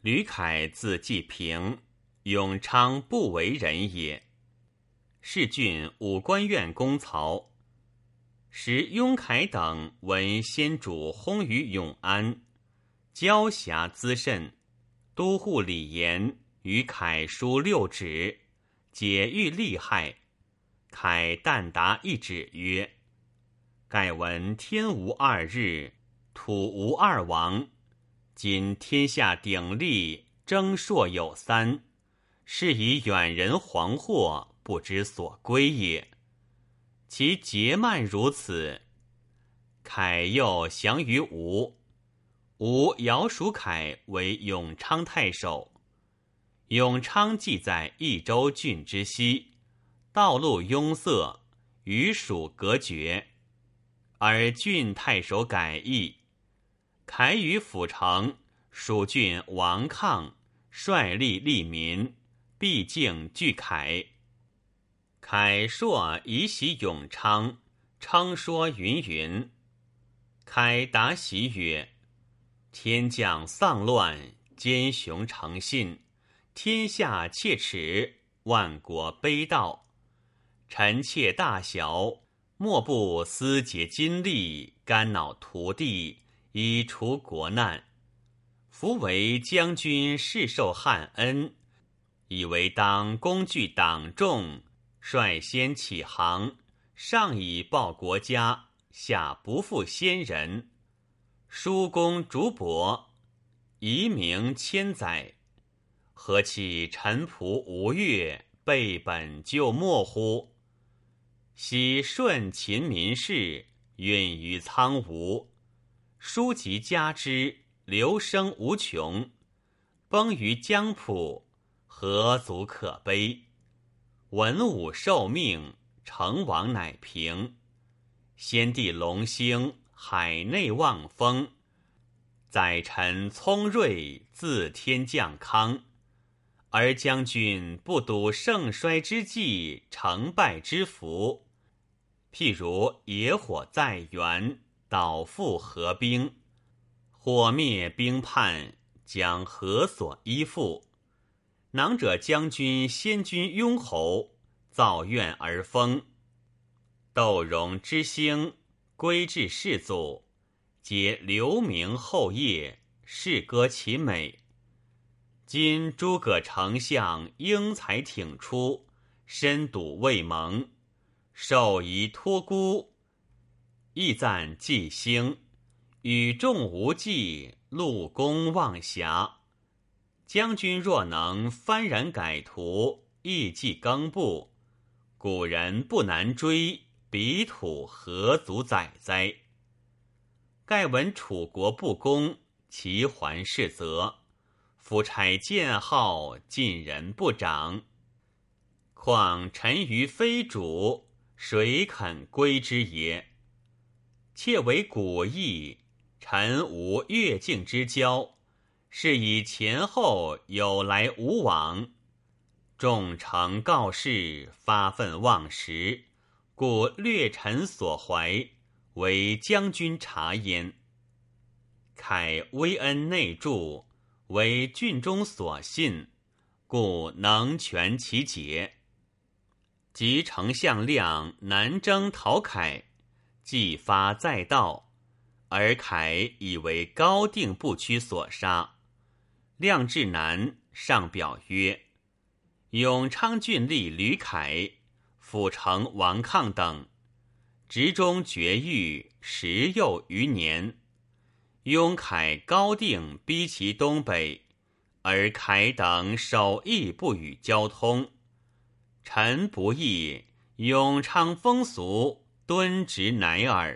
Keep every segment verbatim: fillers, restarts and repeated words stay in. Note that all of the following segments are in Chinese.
吕凯字季平，永昌不为人也。世郡武官院公曹。时雍凯等闻先主薨于永安，交侠滋甚，都护李严与凯书六旨，解欲利害。凯但答一旨曰：盖闻天无二日，土无二王，今天下鼎立，征朔有三，是以远人惶惑，不知所归也。其节慢如此。凯又降于吴，吴遥属凯为永昌太守。永昌既在益州郡之西，道路拥塞，与蜀隔绝，而郡太守改易。凯于府城，蜀郡王亢率吏利民，毕竟拒凯。凯朔移袭永昌，称说云云。凯答袭曰：天降丧乱，奸雄成信，天下切齿，万国悲悼。臣妾大小，莫不思竭精力，肝脑涂地，以除国难。夫为将军世受汉恩，以为当恭具党众，率先起航，上以报国家，下不负先人。叔公竹帛，遗名千载，何其臣仆吴越，背本就末乎？昔顺秦民事，运于苍梧，书籍加之，流声无穷。崩于江浦，何足可悲？文武受命，成王乃平。先帝隆兴，海内望风。宰臣聪睿，自天降康。而将军不睹盛衰之际，成败之福。譬如野火在原，导复河兵，火灭兵叛，将何所依附？囊者将军先君雍侯，造怨而封。窦融之兴，归至世祖，皆留名后业，世歌其美。今诸葛丞相英才挺出，深睹未蒙，授仪托孤，亦赞季兴，与众无忌，陆公望侠。将军若能幡然改图，艺伎更布，古人不难追，彼土何足载哉？盖闻楚国不公，其还是责。夫差建号，晋人不长。况臣于非主，谁肯归之也？妾为古义，臣无越境之交，是以前后有来无往。众诚告示，发愤忘食，故略臣所怀，为将军察焉。凯威恩内助，为郡中所信，故能全其节。及丞相亮南征讨凯，既发在道，而凯以为高定不屈所杀。亮至南，上表曰：永昌郡吏吕凯，府丞王亢等，职中绝狱，时幼余年。雍凯高定逼其东北，而凯等守义不与交通。臣不义，永昌风俗，敦直乃耳。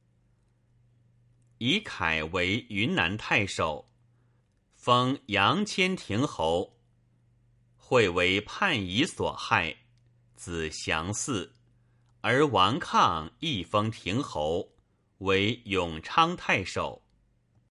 以凯为云南太守，封杨千亭侯。会为叛夷所害，子降嗣，而王亢亦封亭侯，为永昌太守。